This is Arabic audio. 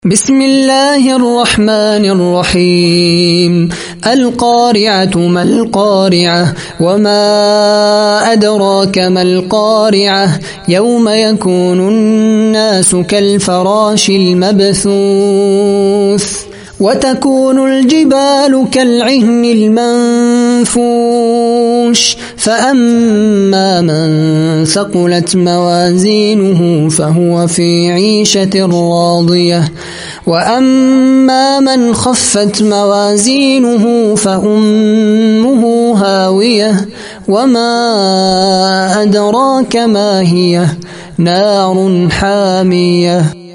بسم الله الرحمن الرحيم القارعة ما القارعة وما أدراك ما القارعة يوم يكون الناس كالفراش المبثوث وتكون الجبال كالعهن المنفوش فأما من ثقلت موازينه فهو في عيشة راضية وأما من خفت موازينه فأمه هاوية وما أدراك ما هي نار حامية